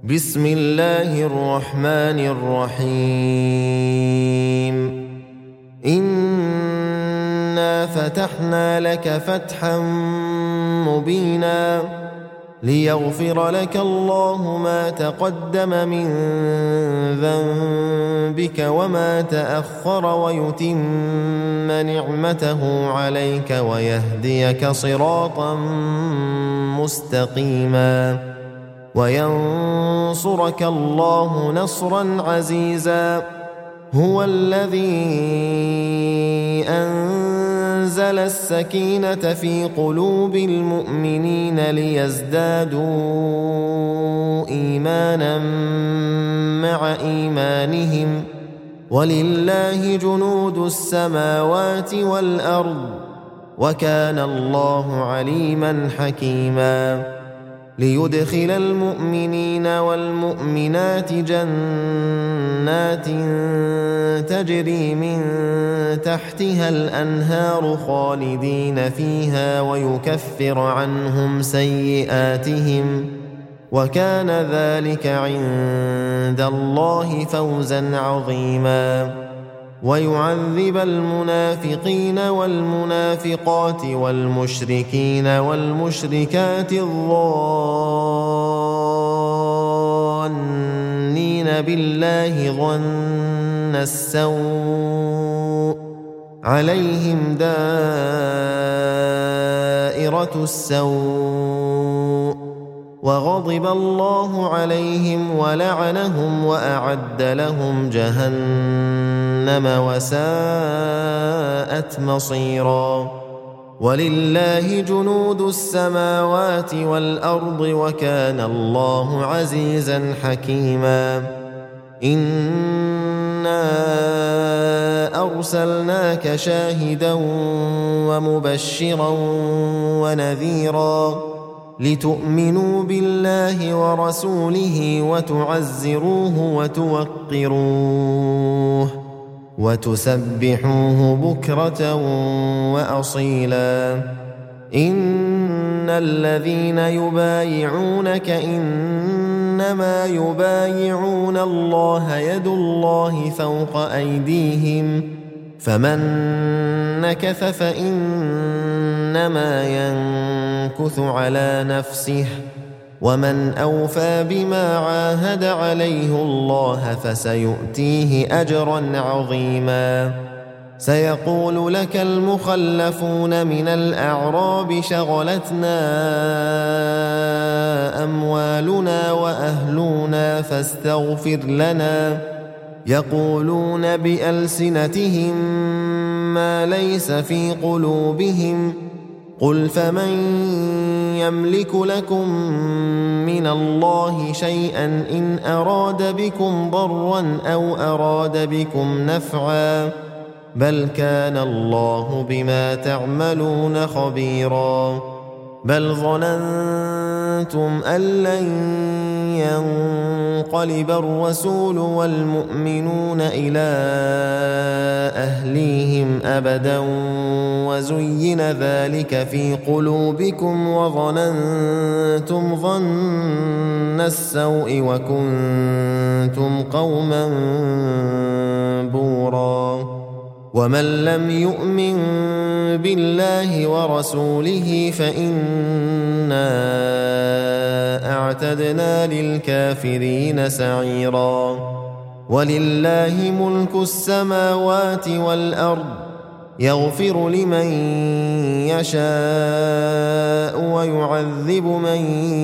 بسم الله الرحمن الرحيم. إنا فتحنا لك فتحا مبينا ليغفر لك الله ما تقدم من ذنبك وما تأخر ويتم نعمته عليك ويهديك صراطا مستقيما وينصرك الله نصرا عزيزا. هو الذي أنزل السكينة في قلوب المؤمنين ليزدادوا إيمانا مع إيمانهم ولله جنود السماوات والأرض وكان الله عليما حكيما. ليدخل المؤمنين والمؤمنات جنات تجري من تحتها الأنهار خالدين فيها ويكفر عنهم سيئاتهم وكان ذلك عند الله فوزا عظيما. ويعذب المنافقين والمنافقات والمشركين والمشركات الظانين بالله ظن السوء عليهم دائرة السوء وغضب الله عليهم ولعنهم وأعد لهم جهنم وساءت مصيرا. ولله جنود السماوات والأرض وكان الله عزيزا حكيما. إنا أرسلناك شاهدا ومبشرا ونذيرا لتؤمنوا بالله ورسوله وتعزروه وتوقروه وتسبحوه بكرة وأصيلا. إن الذين يبايعونك إنما يبايعون الله يد الله فوق أيديهم فمن نكث فإنما ينكث على نفسه ومن أوفى بما عاهد عليه الله فسيؤتيه أجرا عظيما. سيقول لك المخلفون من الأعراب شغلتنا أموالنا وأهلنا فاستغفر لنا يقولون بألسنتهم ما ليس في قلوبهم قل فمن يملك لكم من الله شيئا إن أراد بكم ضرا أو أراد بكم نفعا بل كان الله بما تعملون خبيرا. بل ظننتم أن لن ينقلب الرسول والمؤمنون إلى أهليهم أبدا وزين ذلك في قلوبكم وظننتم ظن السوء وكنتم قوما بورا. ومن لم يؤمن بالله ورسوله فإنا أعتدنا للكافرين سعيرا. ولله ملك السماوات والأرض يغفر لمن يشاء ويعذب من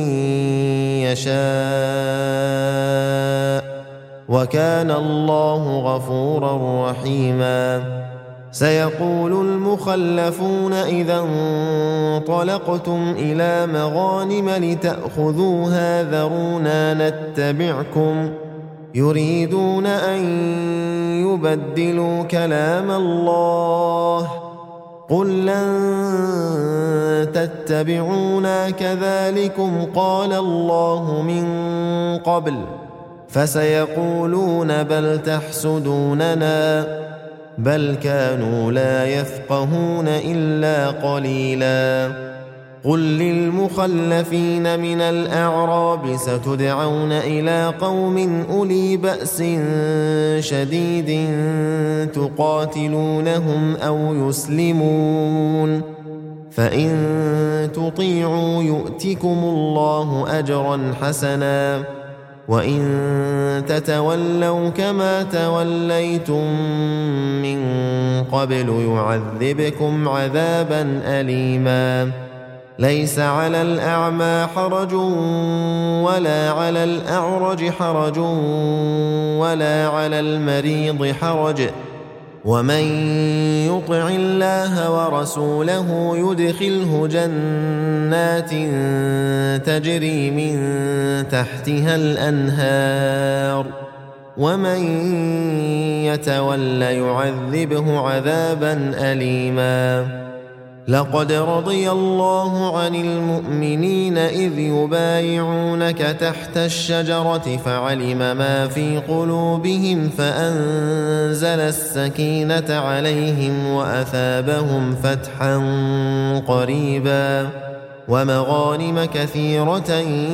يشاء وكان الله غفورا رحيما. سيقول المخلفون إذا انطلقتم إلى مغانم لتأخذوها ذرونا نتبعكم يريدون أن يبدلوا كلام الله قل لن تتبعونا كذلكم قال الله من قبل فسيقولون بل تحسدوننا بل كانوا لا يفقهون إلا قليلا. قل للمخلفين من الأعراب ستدعون إلى قوم أولي بأس شديد تقاتلونهم أو يسلمون، فإن تطيعوا يؤتكم الله أجرا حسنا، وإن تتولوا كما توليتم من قبل يعذبكم عذابا أليما. ليس على الأعمى حرج ولا على الأعرج حرج ولا على المريض حرج، ومن يطع الله ورسوله يدخله جنات تجري من تحتها الأنهار، ومن يتول يعذبه عذابا أليما. لقد رضي الله عن المؤمنين إذ يبايعونك تحت الشجرة فعلم ما في قلوبهم فأنزل السكينة عليهم وأثابهم فتحا قريبا ومغانم كثيرة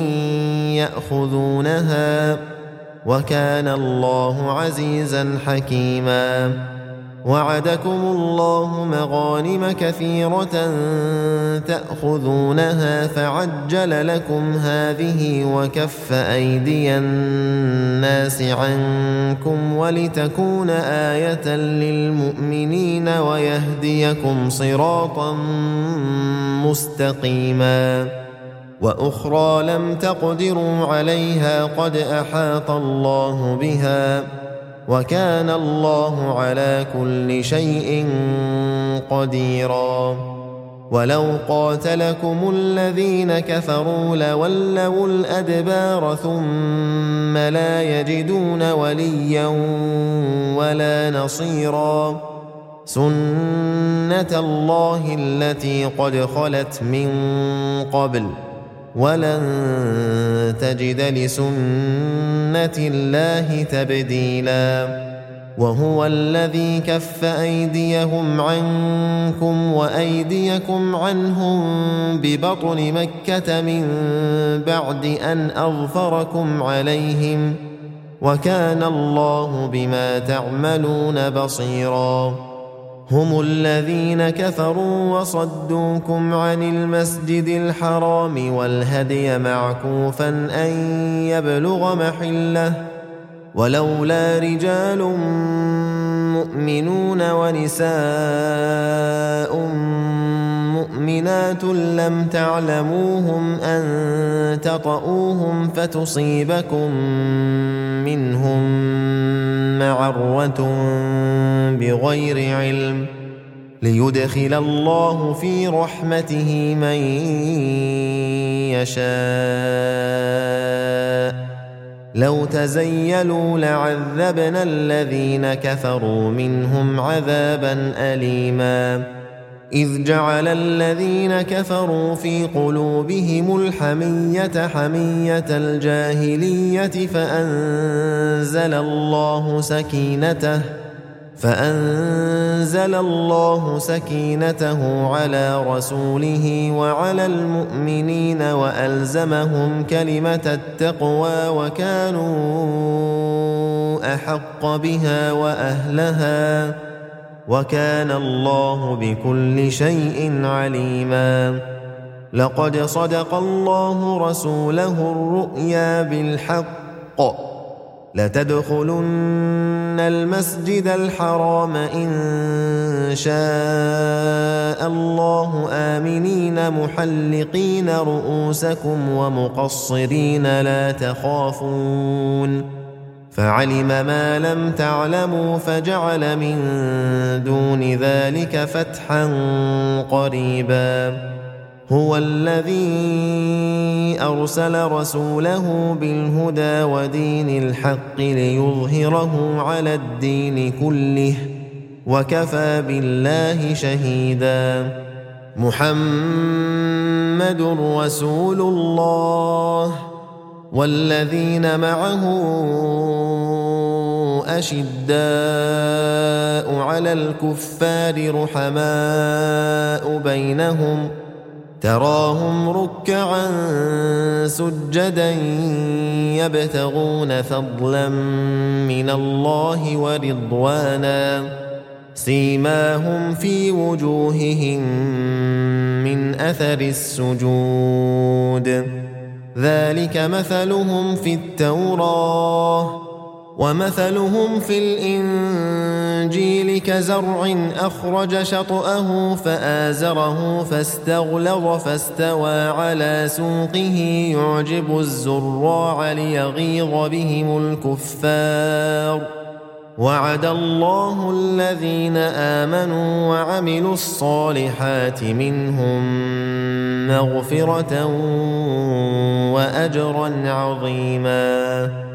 يأخذونها، وكان الله عزيزا حكيما. وعدكم الله مغانم كثيرة تأخذونها فعجل لكم هذه وكف أيدي الناس عنكم ولتكون آية للمؤمنين ويهديكم صراطا مستقيما. وأخرى لم تقدروا عليها قد أحاط الله بها، وكان الله على كل شيء قديرا. ولو قاتلكم الذين كفروا لولوا الأدبار ثم لا يجدون وليا ولا نصيرا. سنة الله التي قد خلت من قبل، ولن تجد لسنة الله تبديلا. وهو الذي كف أيديهم عنكم وأيديكم عنهم ببطن مكة من بعد أن أظفركم عليهم، وكان الله بما تعملون بصيرا. هم الذين كفروا وصدوكم عن المسجد الحرام والهدي معكوفا أن يبلغ محله، ولولا رجال مؤمنون ونساء مؤمنات لم تعلموهم أن تطؤوهم فتصيبكم منهم معرة بغير علم، ليدخل الله في رحمته من يشاء. لو تزيلوا لعذبنا الذين كفروا منهم عذابا أليما. إذ جعل الذين كفروا في قلوبهم الحمية حمية الجاهلية فأنزل الله سكينته على رسوله وعلى المؤمنين وألزمهم كلمة التقوى وكانوا أحق بها وأهلها، وكان الله بكل شيء عليما. لقد صدق الله رسوله الرؤيا بالحق، لتدخلن المسجد الحرام إن شاء الله آمنين محلقين رؤوسكم ومقصرين لا تخافون، فعلم ما لم تعلموا فجعل من دون ذلك فتحا قريبا. هو الذي أرسل رسوله بالهدى ودين الحق ليظهره على الدين كله، وكفى بالله شهيدا. محمد رسول الله والذين معه أشداء على الكفار رحماء بينهم، تراهم ركعا سجدا يبتغون فضلا من الله ورضوانا سيماهم في وجوههم من أثر السجود ذلك مثلهم في التوراة ومثلهم في الإنجيل كزرع أخرج شطأه فآزره فاستغلظ فاستوى على سوقه يعجب الزراع ليغيظ بهم الكفار وعد الله الذين آمنوا وعملوا الصالحات منهم مغفرة وأجرا عظيما